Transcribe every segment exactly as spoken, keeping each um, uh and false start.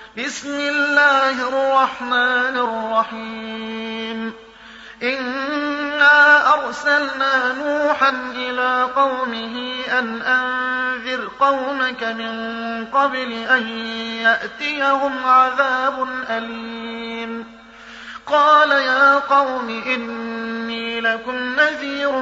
بسم الله الرحمن الرحيم إنا أرسلنا نوحا إلى قومه أن أنذر قومك من قبل أن يأتيهم عذاب أليم قال يا قوم إني لكم نذير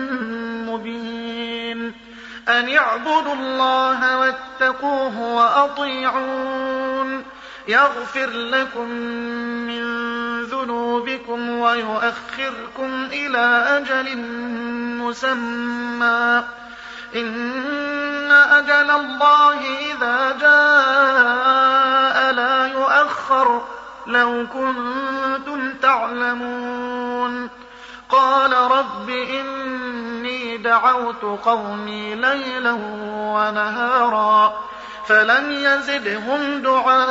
مبين أن اعبدوا الله واتقوه وأطيعون يغفر لكم من ذنوبكم ويؤخركم إلى أجل مسمى إن أجل الله إذا جاء لا يؤخر لو كنتم تعلمون قال رب إني دعوت قومي ليلا ونهارا فلم يزدهم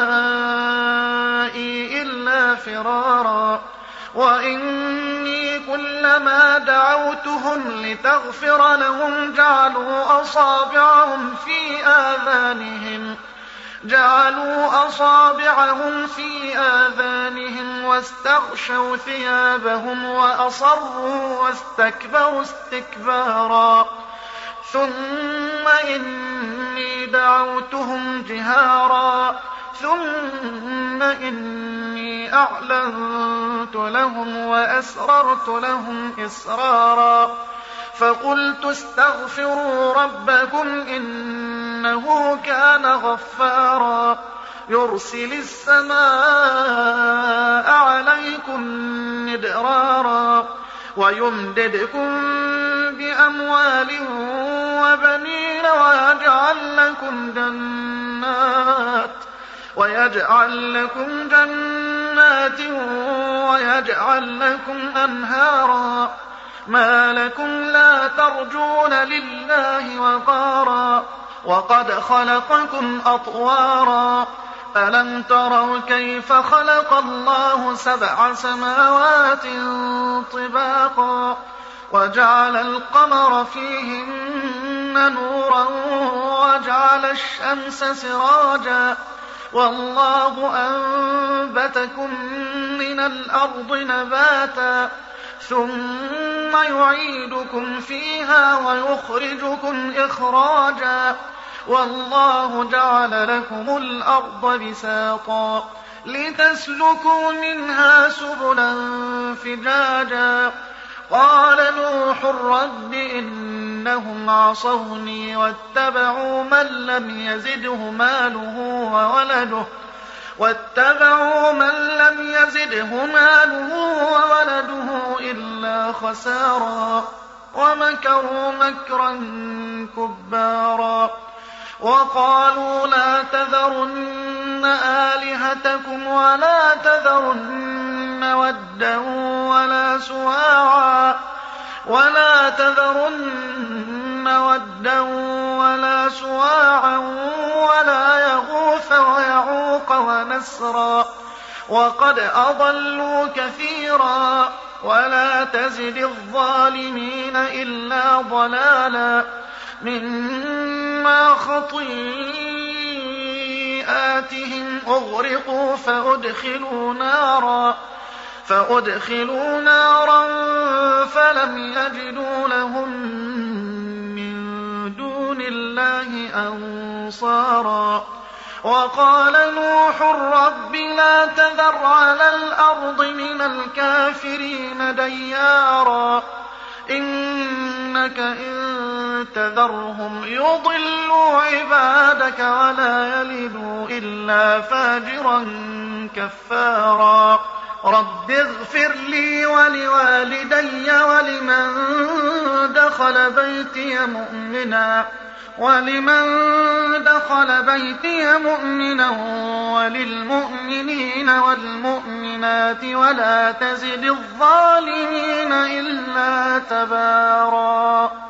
دعائي إلا فرارا وإني كلما دعوتهم لتغفر لهم جعلوا أصابعهم في آذانهم جعلوا أصابعهم في آذانهم واستغشوا ثيابهم وأصروا واستكبروا استكبارا ثم إني دعوتهم جهارا ثم إني أعلنت لهم وأسررت لهم إسرارا فقلت استغفروا ربكم إنه كان غفارا يرسل السماء عليكم مدرارا ويمددكم بأموال وبنين ويجعل لكم جنات ويجعل لكم جنات ويجعل لكم أنهارا ما لكم لا ترجون لله وقارا وقد خلقكم أطوارا ألم تروا كيف خلق الله سبع سماوات طباقا وجعل القمر فيهن نورا وجعل الشمس سراجا والله أنبتكم من الأرض نباتا ثم يعيدكم فيها ويخرجكم إخراجا والله جعل لكم الأرض بساطا لتسلكوا منها سبلا فجاجا قال نوح رب إنهم عصوني واتبعوا من لم يزده ماله وولده واتبعوا من لم يزده ماله وولده إلا خسارا ومكروا مكرا كبارا وقالوا لا تذرن آلهتكم ولا تذرن ودا ولا سواعا ولا تذرن ودا ولا سواعا ولا يغوث ويعوق ونسرا وقد أضلوا كثيرا ولا تزد الظالمين إلا ضلالا مما خطيئاتهم أغرقوا فأدخلوا نارا فأدخلوا نارا فلم يجدوا لهم من دون الله أنصارا وقال نوح رب لا تذر على الأرض من الكافرين ديارا إنك إن تذرهم يضلوا عبادك ولا يلدوا إلا فاجرا كفارا رب اغفر لي ولوالدي ولمن دخل بيتي مؤمنا ولمن دخل بيتي مؤمنا وللمؤمنين والمؤمنات ولا تزد الظالمين إلا تبارا.